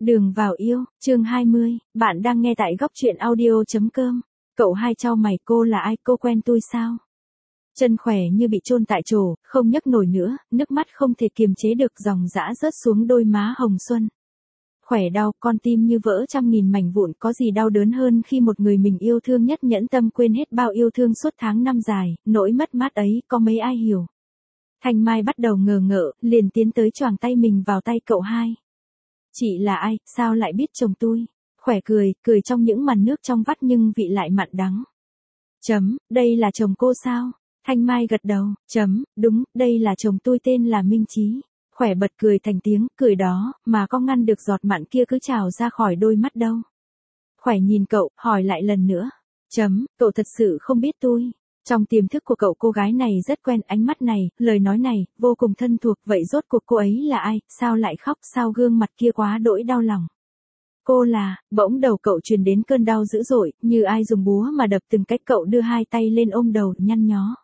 Đường vào yêu, chương 20, bạn đang nghe tại góc truyện audio.com. Cậu hai chau mày, cô là ai, cô quen tôi sao? Chân khỏe như bị chôn tại chỗ, không nhấc nổi nữa, nước mắt không thể kiềm chế được dòng dã rớt xuống đôi má hồng xuân. Khỏe đau, con tim như vỡ trăm nghìn mảnh vụn, có gì đau đớn hơn khi một người mình yêu thương nhất nhẫn tâm quên hết bao yêu thương suốt tháng năm dài, nỗi mất mát ấy có mấy ai hiểu. Thanh Mai bắt đầu ngờ ngợ, liền tiến tới choàng tay mình vào tay cậu hai. Chị là ai, sao lại biết chồng tôi? Khỏe cười trong những màn nước trong vắt nhưng vị lại mặn đắng. Đây là chồng cô sao? Thanh Mai gật đầu, đúng, đây là chồng tôi, tên là Minh Chí. Khỏe bật cười thành tiếng, cười đó, mà có ngăn được giọt mặn kia cứ trào ra khỏi đôi mắt đâu. Khỏe nhìn cậu, hỏi lại lần nữa. Cậu thật sự không biết tôi. Trong tiềm thức của cậu cô gái này rất quen, ánh mắt này, lời nói này, vô cùng thân thuộc, vậy rốt cuộc cô ấy là ai, sao lại khóc, sao gương mặt kia quá đỗi đau lòng. Cô là, bỗng đầu cậu truyền đến cơn đau dữ dội, như ai dùng búa mà đập từng cách, cậu đưa hai tay lên ôm đầu, nhăn nhó.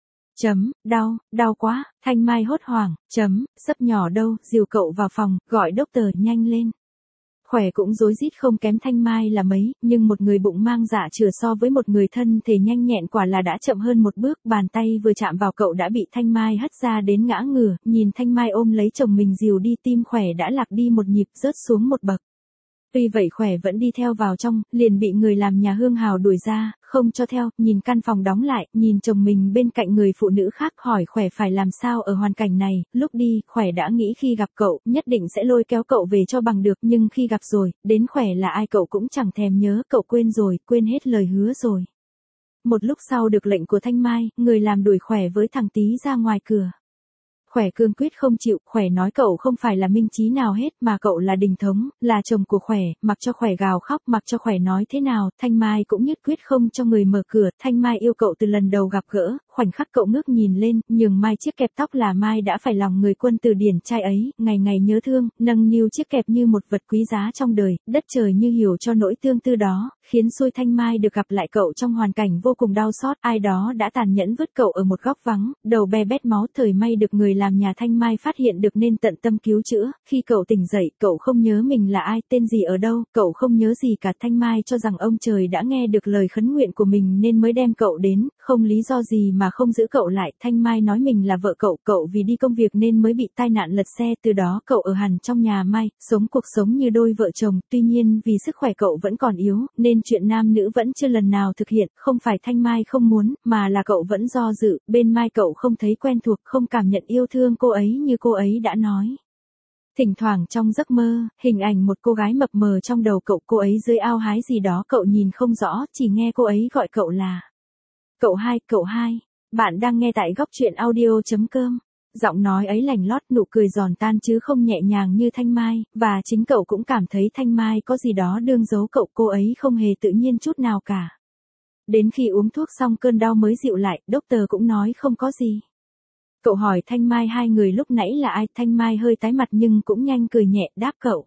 Đau quá, Thanh Mai hốt hoảng, sấp nhỏ đâu, dìu cậu vào phòng, gọi doctor nhanh lên. Khỏe cũng rối rít không kém Thanh Mai là mấy, nhưng một người bụng mang dạ chửa so với một người thân thể nhanh nhẹn quả là đã chậm hơn một bước, bàn tay vừa chạm vào cậu đã bị Thanh Mai hất ra đến ngã ngửa, nhìn Thanh Mai ôm lấy chồng mình dìu đi, tim Khỏe đã lạc đi một nhịp, rớt xuống một bậc. Tuy vậy Khỏe vẫn đi theo vào trong, liền bị người làm nhà hương hào đuổi ra, không cho theo, nhìn căn phòng đóng lại, nhìn chồng mình bên cạnh người phụ nữ khác, hỏi Khỏe phải làm sao ở hoàn cảnh này. Lúc đi, Khỏe đã nghĩ khi gặp cậu, nhất định sẽ lôi kéo cậu về cho bằng được, nhưng khi gặp rồi, đến Khỏe là ai cậu cũng chẳng thèm nhớ, cậu quên rồi, quên hết lời hứa rồi. Một lúc sau được lệnh của Thanh Mai, người làm đuổi Khỏe với thằng Tí ra ngoài cửa. Khỏe cương quyết không chịu, Khỏe nói cậu không phải là Minh Chí nào hết, mà cậu là Đình Thống, là chồng của Khỏe, mặc cho Khỏe gào khóc, mặc cho Khỏe nói thế nào, Thanh Mai cũng nhất quyết không cho người mở cửa. Thanh Mai yêu cậu từ lần đầu gặp gỡ, khoảnh khắc cậu ngước nhìn lên, nhường Mai chiếc kẹp tóc là Mai đã phải lòng người quân từ điển trai ấy, ngày ngày nhớ thương, nâng niu chiếc kẹp như một vật quý giá trong đời, đất trời như hiểu cho nỗi tương tư đó, khiến xui Thanh Mai được gặp lại cậu trong hoàn cảnh vô cùng đau xót, ai đó đã tàn nhẫn vứt cậu ở một góc vắng, đầu be bét máu, thời may được người làm nhà Thanh Mai phát hiện được nên tận tâm cứu chữa. Khi cậu tỉnh dậy, cậu không nhớ mình là ai, tên gì, ở đâu, cậu không nhớ gì cả. Thanh Mai cho rằng ông trời đã nghe được lời khấn nguyện của mình nên mới đem cậu đến, không lý do gì mà không giữ cậu lại. Thanh Mai nói mình là vợ cậu vì đi công việc nên mới bị tai nạn lật xe, từ đó cậu ở hẳn trong nhà Mai, sống cuộc sống như đôi vợ chồng, tuy nhiên vì sức khỏe cậu vẫn còn yếu, nên chuyện nam nữ vẫn chưa lần nào thực hiện, không phải Thanh Mai không muốn, mà là cậu vẫn do dự, bên Mai cậu không thấy quen thuộc, không cảm nhận yêu thương cô ấy như cô ấy đã nói. Thỉnh thoảng trong giấc mơ, hình ảnh một cô gái mập mờ trong đầu cậu, cô ấy dưới ao hái gì đó cậu nhìn không rõ, chỉ nghe cô ấy gọi cậu là cậu hai, bạn đang nghe tại góc truyện audio.com. Giọng nói ấy lành lót, nụ cười giòn tan chứ không nhẹ nhàng như Thanh Mai, và chính cậu cũng cảm thấy Thanh Mai có gì đó đương giấu cậu, cô ấy không hề tự nhiên chút nào cả. Đến khi uống thuốc xong cơn đau mới dịu lại, doctor cũng nói không có gì. Cậu hỏi Thanh Mai hai người lúc nãy là ai, Thanh Mai hơi tái mặt nhưng cũng nhanh cười nhẹ, đáp cậu.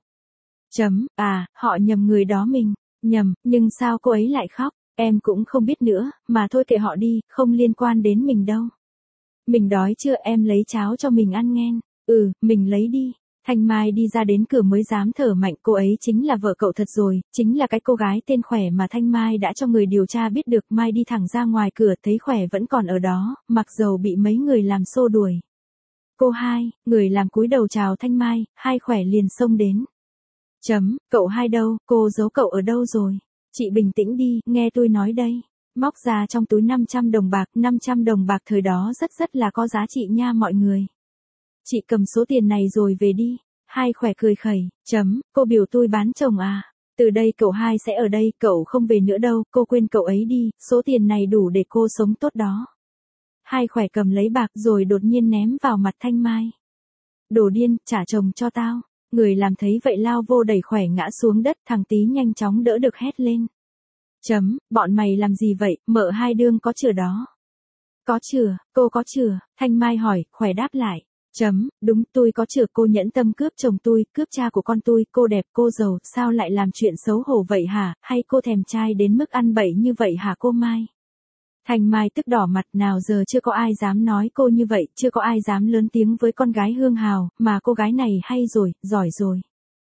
Họ nhầm người đó mình, nhầm, nhưng sao cô ấy lại khóc, em cũng không biết nữa, mà thôi kệ họ đi, không liên quan đến mình đâu. Mình đói chưa, em lấy cháo cho mình ăn nghen. Mình lấy đi. Thanh Mai đi ra đến cửa mới dám thở mạnh, cô ấy chính là vợ cậu thật rồi, chính là cái cô gái tên Khỏe mà Thanh Mai đã cho người điều tra biết được. Mai đi thẳng ra ngoài cửa thấy Khỏe vẫn còn ở đó, mặc dầu bị mấy người làm xô đuổi. Cô hai, người làm cúi đầu chào Thanh Mai, hai Khỏe liền xông đến. Cậu hai đâu, cô giấu cậu ở đâu rồi? Chị bình tĩnh đi, nghe tôi nói đây. Móc ra trong túi 500 đồng bạc thời đó rất là có giá trị nha mọi người. Chị cầm số tiền này rồi về đi. Hai Khỏe cười khẩy, cô biểu tôi bán chồng à? Từ đây cậu hai sẽ ở đây, cậu không về nữa đâu, cô quên cậu ấy đi, số tiền này đủ để cô sống tốt đó. Hai Khỏe cầm lấy bạc rồi đột nhiên ném vào mặt Thanh Mai. Đồ điên, trả chồng cho tao. Người làm thấy vậy lao vô đẩy Khỏe ngã xuống đất, thằng Tí nhanh chóng đỡ được hét lên. Bọn mày làm gì vậy, mợ hai đương có chửa đó. Có chửa, cô có chửa, Thanh Mai hỏi, Khỏe đáp lại. Đúng, tôi có chửa, cô nhẫn tâm cướp chồng tôi, cướp cha của con tôi, cô đẹp, cô giàu, sao lại làm chuyện xấu hổ vậy hả, hay cô thèm trai đến mức ăn bậy như vậy hả cô Mai? Thanh Mai tức đỏ mặt, nào giờ chưa có ai dám nói cô như vậy, chưa có ai dám lớn tiếng với con gái hương hào, mà cô gái này hay rồi, giỏi rồi.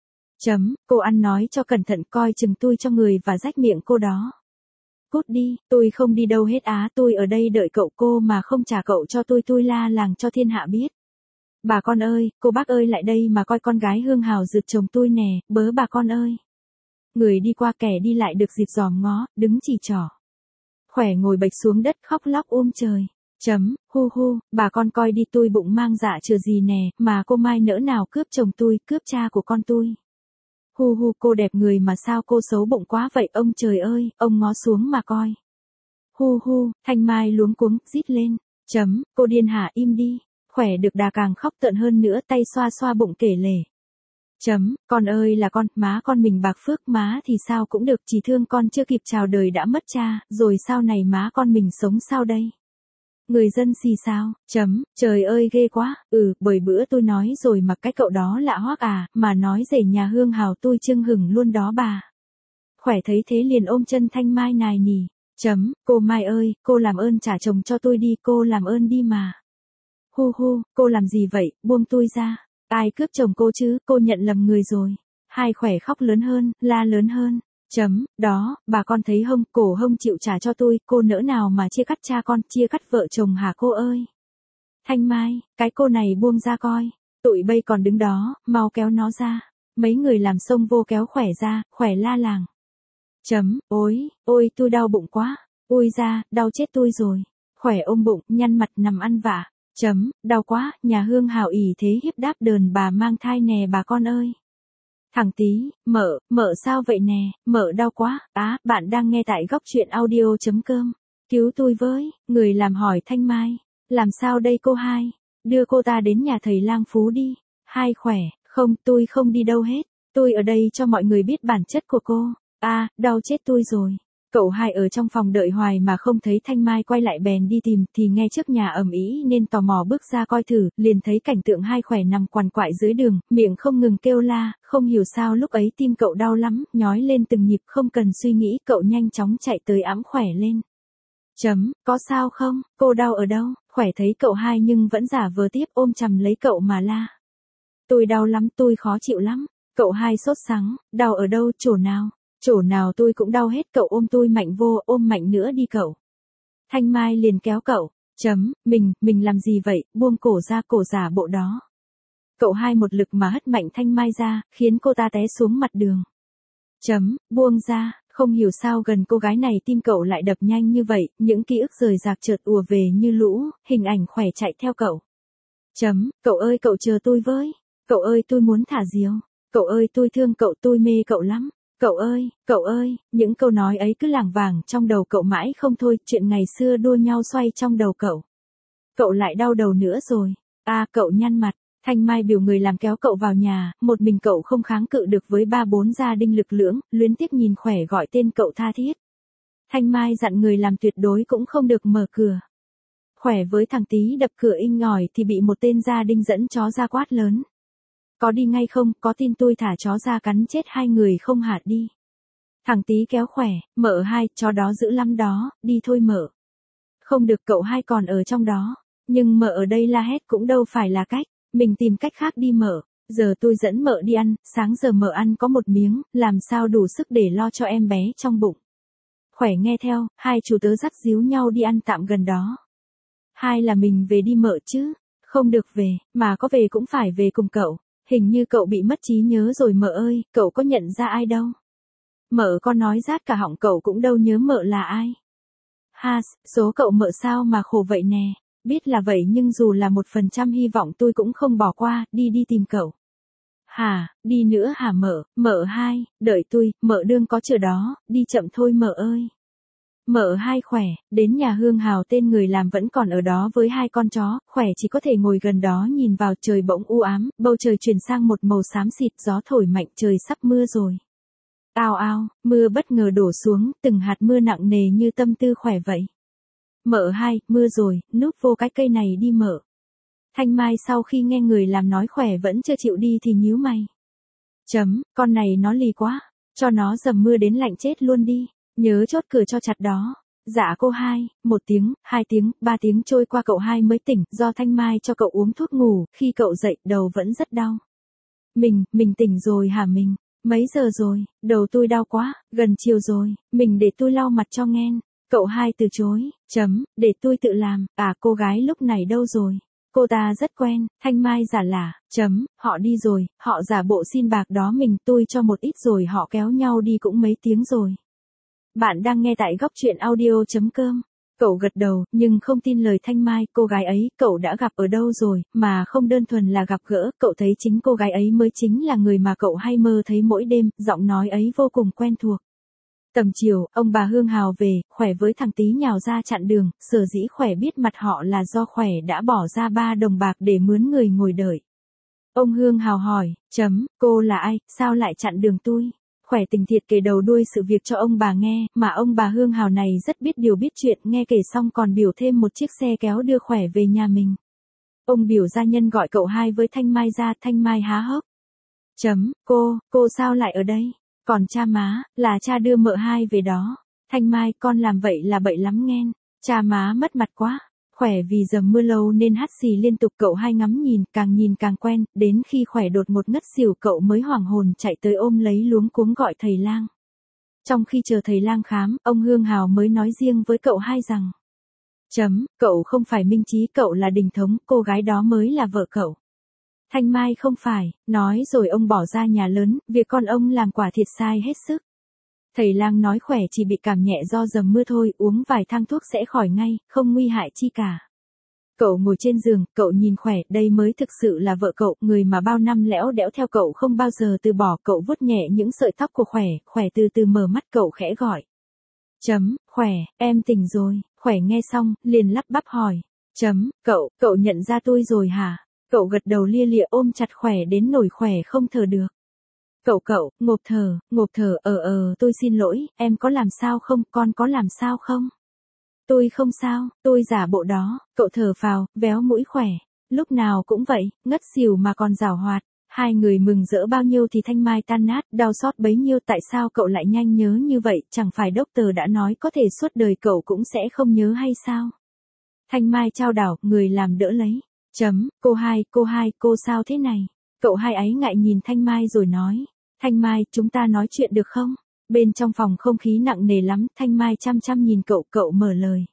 Cô ăn nói cho cẩn thận coi chừng tôi cho người và rách miệng cô đó. Cút đi, tôi không đi đâu hết á, tôi ở đây đợi cậu, cô mà không trả cậu cho tôi la làng cho thiên hạ biết. Bà con ơi, cô bác ơi lại đây mà coi con gái Hương Hào rượt chồng tôi nè, bớ bà con ơi. Người đi qua kẻ đi lại được dịp dòm ngó, đứng chỉ trỏ. Khỏe ngồi bệch xuống đất khóc lóc trời. Hu hu, bà con coi đi, tôi bụng mang dạ chừa gì nè, mà cô Mai nỡ nào cướp chồng tôi, cướp cha của con tôi. Hu hu, cô đẹp người mà sao cô xấu bụng quá vậy ông trời ơi, ông ngó xuống mà coi. Hu hu, Thanh Mai luống cuống, rít lên. Cô điên hả, im đi. Khỏe được đà càng khóc tợn hơn nữa, tay xoa xoa bụng kể lể. Con ơi là con, má con mình bạc phước, má thì sao cũng được, chỉ thương con chưa kịp chào đời đã mất cha, rồi sau này má con mình sống sao đây? Người dân xì sao, trời ơi ghê quá, bởi bữa tôi nói rồi mà cái cậu đó lạ hoắc à, mà nói rể nhà Hương Hào tôi chưng hửng luôn đó bà. Khỏe thấy thế liền ôm chân Thanh Mai nài nỉ. Cô Mai ơi, cô làm ơn trả chồng cho tôi đi, cô làm ơn đi mà. Hu hu, cô làm gì vậy, buông tôi ra. Ai cướp chồng cô chứ, cô nhận lầm người rồi. Hai khỏe khóc lớn hơn, la lớn hơn. Đó, bà con thấy hông, cổ hông chịu trả cho tôi, cô nỡ nào mà chia cắt cha con, chia cắt vợ chồng hả cô ơi. Thanh Mai, cái cô này buông ra coi. Tụi bây còn đứng đó, mau kéo nó ra. Mấy người làm xông vô kéo khỏe ra, khỏe la làng. Ôi tôi đau bụng quá. Ui ra, đau chết tôi rồi. Khỏe ôm bụng, nhăn mặt nằm ăn vạ. Đau quá, nhà Hương Hào ỷ thế hiếp đáp đờn bà mang thai nè bà con ơi. Thằng tí, mợ sao vậy nè, mợ đau quá, bạn đang nghe tại góc truyện audio.com. Cứu tôi với, người làm hỏi Thanh Mai. Làm sao đây cô hai? Đưa cô ta đến nhà thầy lang Phú đi. Hai khỏe, không, tôi không đi đâu hết. Tôi ở đây cho mọi người biết bản chất của cô. Đau chết tôi rồi. Cậu hai ở trong phòng đợi hoài mà không thấy Thanh Mai quay lại bèn đi tìm, thì nghe trước nhà ầm ĩ nên tò mò bước ra coi thử, liền thấy cảnh tượng hai khỏe nằm quằn quại dưới đường, miệng không ngừng kêu la, không hiểu sao lúc ấy tim cậu đau lắm, nhói lên từng nhịp, không cần suy nghĩ, cậu nhanh chóng chạy tới ẵm khỏe lên. Có sao không, cô đau ở đâu? Khỏe thấy cậu hai nhưng vẫn giả vờ tiếp, ôm chầm lấy cậu mà la. Tôi đau lắm, tôi khó chịu lắm. Cậu hai sốt sắng, đau ở đâu, chỗ nào? Chỗ nào tôi cũng đau hết, cậu ôm tôi mạnh vô, ôm mạnh nữa đi cậu. Thanh Mai liền kéo cậu. Mình làm gì vậy, buông cổ ra, cổ giả bộ đó. Cậu hai một lực mà hất mạnh Thanh Mai ra, khiến cô ta té xuống mặt đường. Buông ra, không hiểu sao gần cô gái này tim cậu lại đập nhanh như vậy, những ký ức rời rạc chợt ùa về như lũ, hình ảnh khỏe chạy theo cậu. Cậu ơi cậu chờ tôi với. Cậu ơi tôi muốn thả diều. Cậu ơi tôi thương cậu, tôi mê cậu lắm. Cậu ơi, những câu nói ấy cứ lảng vảng trong đầu cậu mãi không thôi, chuyện ngày xưa đua nhau xoay trong đầu cậu. Cậu lại đau đầu nữa rồi. Cậu nhăn mặt. Thanh Mai biểu người làm kéo cậu vào nhà, một mình cậu không kháng cự được với 3-4 gia đình lực lưỡng, luyến tiếc nhìn khỏe gọi tên cậu tha thiết. Thanh Mai dặn người làm tuyệt đối cũng không được mở cửa. Khỏe với thằng tí đập cửa inh ngòi thì bị một tên gia đình dẫn chó ra quát lớn. Có đi ngay không, có tin tôi thả chó ra cắn chết hai người không hả đi. Thằng tí kéo khỏe, mợ hai, chó đó dữ lắm đó, đi thôi mợ. Không được, cậu hai còn ở trong đó. Nhưng mợ ở đây la hét cũng đâu phải là cách, mình tìm cách khác đi mợ. Giờ tôi dẫn mợ đi ăn, sáng giờ mợ ăn có một miếng, làm sao đủ sức để lo cho em bé trong bụng. Khỏe nghe theo, hai chủ tớ dắt díu nhau đi ăn tạm gần đó. Hai là mình về đi mợ chứ, không được về, mà có về cũng phải về cùng cậu. Hình như cậu bị mất trí nhớ rồi mợ ơi, cậu có nhận ra ai đâu. Mợ con nói rát cả họng, cậu cũng đâu nhớ mợ là ai. Số cậu mợ sao mà khổ vậy nè, biết là vậy nhưng dù là 1% hy vọng tôi cũng không bỏ qua, đi tìm cậu. Đi nữa hả mợ hai, đợi tôi, mợ đương có chờ đó, đi chậm thôi mợ ơi. Mợ hai khỏe, đến nhà Hương Hào tên người làm vẫn còn ở đó với hai con chó, khỏe chỉ có thể ngồi gần đó nhìn vào, trời bỗng u ám, bầu trời chuyển sang một màu xám xịt, gió thổi mạnh, trời sắp mưa rồi. Ao, mưa bất ngờ đổ xuống, từng hạt mưa nặng nề như tâm tư khỏe vậy. Mợ hai, mưa rồi, núp vô cái cây này đi mợ. Thanh Mai sau khi nghe người làm nói khỏe vẫn chưa chịu đi thì nhíu mày. Con này nó lì quá, cho nó dầm mưa đến lạnh chết luôn đi. Nhớ chốt cửa cho chặt đó. Dạ cô hai, 1 tiếng, 2 tiếng, 3 tiếng trôi qua cậu hai mới tỉnh, do Thanh Mai cho cậu uống thuốc ngủ, khi cậu dậy đầu vẫn rất đau. Mình tỉnh rồi hả mình? Mấy giờ rồi, đầu tôi đau quá, gần chiều rồi, mình để tôi lau mặt cho nghen. Cậu hai từ chối, để tôi tự làm, cô gái lúc này đâu rồi? Cô ta rất quen, Thanh Mai giả lả, họ đi rồi, họ giả bộ xin bạc đó mình tôi cho một ít rồi họ kéo nhau đi cũng mấy tiếng rồi. Bạn đang nghe tại góc truyện audio.com. Cậu gật đầu, nhưng không tin lời Thanh Mai, cô gái ấy, cậu đã gặp ở đâu rồi, mà không đơn thuần là gặp gỡ, cậu thấy chính cô gái ấy mới chính là người mà cậu hay mơ thấy mỗi đêm, giọng nói ấy vô cùng quen thuộc. Tầm chiều, ông bà Hương Hào về, Khỏe với thằng Tí nhào ra chặn đường, sở dĩ Khỏe biết mặt họ là do Khỏe đã bỏ ra 3 đồng bạc để mướn người ngồi đợi. Ông Hương Hào hỏi, cô là ai, sao lại chặn đường tôi? Khỏe tình thiệt kể đầu đuôi sự việc cho ông bà nghe, mà ông bà Hương Hào này rất biết điều biết chuyện, nghe kể xong còn biểu thêm một chiếc xe kéo đưa Khỏe về nhà mình. Ông biểu gia nhân gọi cậu hai với Thanh Mai ra, Thanh Mai há hốc. Cô sao lại ở đây? Còn cha má, là cha đưa mợ hai về đó. Thanh Mai, con làm vậy là bậy lắm nghen. Cha má mất mặt quá. Khỏe vì dầm mưa lâu nên hắt xì liên tục, cậu hai ngắm nhìn càng quen, đến khi Khỏe đột một ngất xỉu cậu mới hoảng hồn chạy tới ôm lấy luống cuống gọi thầy lang. Trong khi chờ thầy lang khám, ông Hương Hào mới nói riêng với cậu hai rằng. Cậu không phải Minh Chí, cậu là Đình Thống, cô gái đó mới là vợ cậu. Thanh Mai không phải, nói rồi ông bỏ ra nhà lớn, việc con ông làm quả thiệt sai hết sức. Thầy lang nói Khỏe chỉ bị cảm nhẹ do dầm mưa thôi, uống vài thang thuốc sẽ khỏi ngay, không nguy hại chi cả. Cậu ngồi trên giường, cậu nhìn Khỏe, đây mới thực sự là vợ cậu, người mà bao năm lẽo đẽo theo cậu không bao giờ từ bỏ, cậu vuốt nhẹ những sợi tóc của Khỏe, Khỏe từ từ mở mắt, cậu khẽ gọi. Khỏe, em tỉnh rồi, Khỏe nghe xong, liền lắp bắp hỏi. Cậu nhận ra tôi rồi hả? Cậu gật đầu lia lịa ôm chặt Khỏe đến nỗi Khỏe không thở được. Cậu, ngộp thở, tôi xin lỗi, em có làm sao không, con có làm sao không? Tôi không sao, tôi giả bộ đó, cậu thở phào, véo mũi Khỏe. Lúc nào cũng vậy, ngất xỉu mà còn giảo hoạt. Hai người mừng rỡ bao nhiêu thì Thanh Mai tan nát, đau xót bấy nhiêu, tại sao cậu lại nhanh nhớ như vậy, chẳng phải doctor đã nói có thể suốt đời cậu cũng sẽ không nhớ hay sao? Thanh Mai chao đảo, người làm đỡ lấy. Cô sao thế này? Cậu hai ấy ngại nhìn Thanh Mai rồi nói. Thanh Mai, chúng ta nói chuyện được không? Bên trong phòng không khí nặng nề lắm, Thanh Mai chăm chăm nhìn cậu mở lời.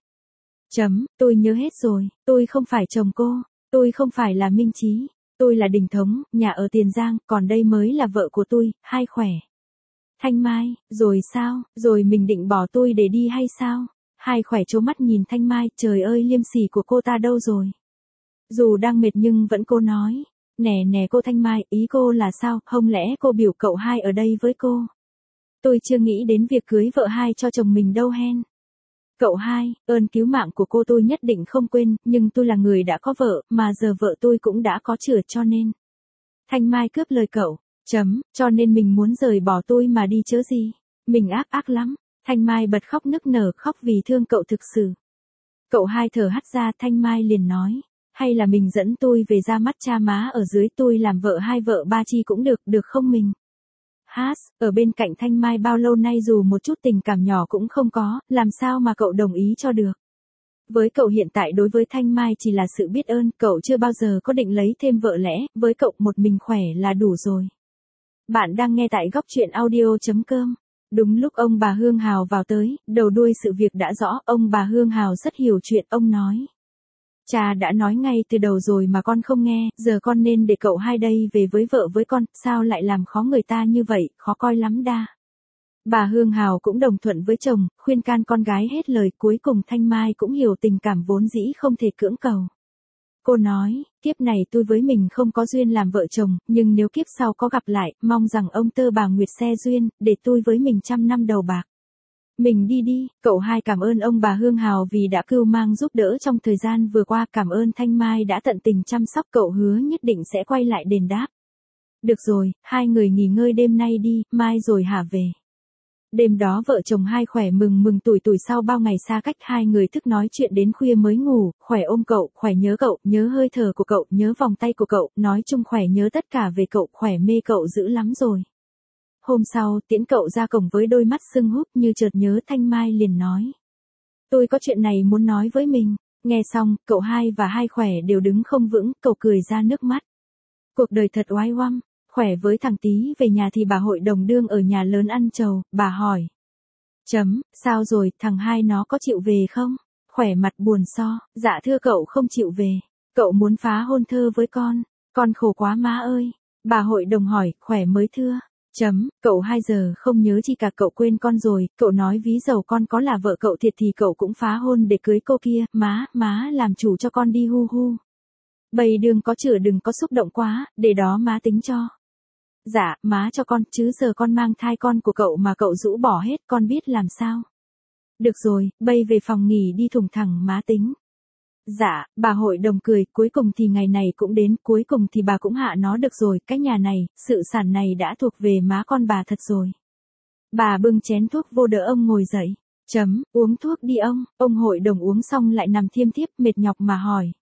Tôi nhớ hết rồi, tôi không phải chồng cô, tôi không phải là Minh Chí, tôi là Đình Thống, nhà ở Tiền Giang, còn đây mới là vợ của tôi, hai Khỏe. Thanh Mai, rồi sao, rồi mình định bỏ tôi để đi hay sao? Hai Khỏe trố mắt nhìn Thanh Mai, trời ơi liêm sỉ của cô ta đâu rồi? Dù đang mệt nhưng vẫn cô nói. Nè cô Thanh Mai, ý cô là sao, không lẽ cô biểu cậu hai ở đây với cô? Tôi chưa nghĩ đến việc cưới vợ hai cho chồng mình đâu hen. Cậu hai, ơn cứu mạng của cô tôi nhất định không quên, nhưng tôi là người đã có vợ, mà giờ vợ tôi cũng đã có chửa cho nên. Thanh Mai cướp lời cậu, cho nên mình muốn rời bỏ tôi mà đi chớ gì. Mình ác lắm. Thanh Mai bật khóc nức nở, khóc vì thương cậu thực sự. Cậu hai thở hắt ra, Thanh Mai liền nói. Hay là mình dẫn tôi về ra mắt cha má ở dưới, tôi làm vợ hai vợ ba chi cũng được không mình? Ở bên cạnh Thanh Mai bao lâu nay dù một chút tình cảm nhỏ cũng không có, làm sao mà cậu đồng ý cho được? Với cậu hiện tại đối với Thanh Mai chỉ là sự biết ơn, cậu chưa bao giờ có định lấy thêm vợ lẽ, với cậu một mình Khỏe là đủ rồi. Bạn đang nghe tại góc truyện audio.com. Đúng lúc ông bà Hương Hào vào tới, đầu đuôi sự việc đã rõ, ông bà Hương Hào rất hiểu chuyện, ông nói. Cha đã nói ngay từ đầu rồi mà con không nghe, giờ con nên để cậu hai đây về với vợ với con, sao lại làm khó người ta như vậy, khó coi lắm đa. Bà Hương Hào cũng đồng thuận với chồng, khuyên can con gái hết lời, cuối cùng Thanh Mai cũng hiểu tình cảm vốn dĩ không thể cưỡng cầu. Cô nói, kiếp này tôi với mình không có duyên làm vợ chồng, nhưng nếu kiếp sau có gặp lại, mong rằng ông tơ bà Nguyệt xe duyên, để tôi với mình 100 năm đầu bạc. Mình đi, cậu hai cảm ơn ông bà Hương Hào vì đã cưu mang giúp đỡ trong thời gian vừa qua, cảm ơn Thanh Mai đã tận tình chăm sóc, cậu hứa nhất định sẽ quay lại đền đáp. Được rồi, hai người nghỉ ngơi đêm nay đi, mai rồi hả về. Đêm đó vợ chồng hai Khỏe mừng tủi sau bao ngày xa cách, hai người thức nói chuyện đến khuya mới ngủ, Khỏe ôm cậu, nhớ hơi thở của cậu, nhớ vòng tay của cậu, nói chung Khỏe nhớ tất cả về cậu, Khỏe mê cậu dữ lắm rồi. Hôm sau, tiễn cậu ra cổng với đôi mắt sưng húp như chợt nhớ, Thanh Mai liền nói. Tôi có chuyện này muốn nói với mình. Nghe xong, cậu hai và hai Khỏe đều đứng không vững, cậu cười ra nước mắt. Cuộc đời thật oái oăm. khỏe với thằng tí về nhà thì bà hội đồng đương ở nhà lớn ăn trầu, bà hỏi. Sao rồi, thằng hai nó có chịu về không? Khỏe mặt buồn so, dạ thưa cậu không chịu về. Cậu muốn phá hôn thơ với con khổ quá má ơi. Bà hội đồng hỏi, khỏe mới thưa. Cậu 2 giờ không nhớ chi cả, cậu quên con rồi, cậu nói ví dầu con có là vợ cậu thiệt thì cậu cũng phá hôn để cưới cô kia, má làm chủ cho con đi hu hu. Bầy đừng có chữa, đừng có xúc động quá, để đó má tính cho. Dạ, má cho con, chứ giờ con mang thai con của cậu mà cậu rũ bỏ hết, con biết làm sao. Được rồi, bây về phòng nghỉ đi, thủng thẳng má tính. Dạ, bà hội đồng cười, cuối cùng thì ngày này cũng đến, cuối cùng thì bà cũng hạ nó được rồi, cái nhà này, sự sản này đã thuộc về má con bà thật rồi. Bà bưng chén thuốc vô đỡ ông ngồi dậy. Uống thuốc đi ông hội đồng uống xong lại nằm thiêm thiếp mệt nhọc mà hỏi.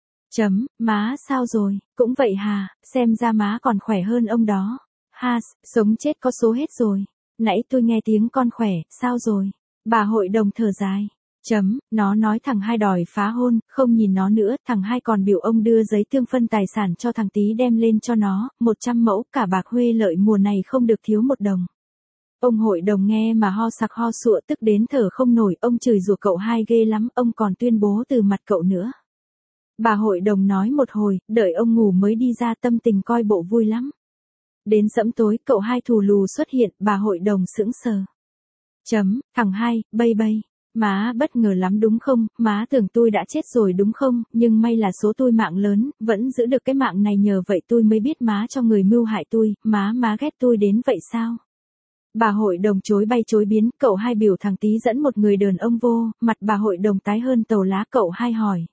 Má sao rồi, cũng vậy hà, xem ra má còn khỏe hơn ông đó. Sống chết có số hết rồi. Nãy tôi nghe tiếng con khỏe, sao rồi? Bà hội đồng thở dài. Nó nói thằng hai đòi phá hôn, không nhìn nó nữa, thằng hai còn biểu ông đưa giấy thương phân tài sản cho thằng tí đem lên cho nó, 100 mẫu, cả bạc huê lợi mùa này không được thiếu 1 đồng. Ông hội đồng nghe mà ho sặc ho sụa tức đến thở không nổi, ông chửi rủa cậu hai ghê lắm, ông còn tuyên bố từ mặt cậu nữa. Bà hội đồng nói một hồi, đợi ông ngủ mới đi ra, tâm tình coi bộ vui lắm. Đến sẫm tối, cậu hai thù lù xuất hiện, bà hội đồng sững sờ. Thằng hai, bây. Má bất ngờ lắm đúng không, má tưởng tôi đã chết rồi đúng không, nhưng may là số tôi mạng lớn, vẫn giữ được cái mạng này, nhờ vậy tôi mới biết má cho người mưu hại tôi, má ghét tôi đến vậy sao? Bà hội đồng chối bay chối biến, cậu hai biểu thằng tí dẫn một người đàn ông vô, mặt bà hội đồng tái hơn tàu lá, cậu hai hỏi.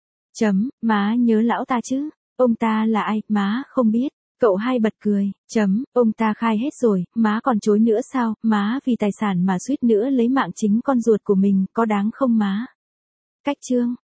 Má nhớ lão ta chứ, ông ta là ai, má không biết. Cậu hai bật cười. Ông ta khai hết rồi, má còn chối nữa sao, má vì tài sản mà suýt nữa lấy mạng chính con ruột của mình, có đáng không má? Cách chương.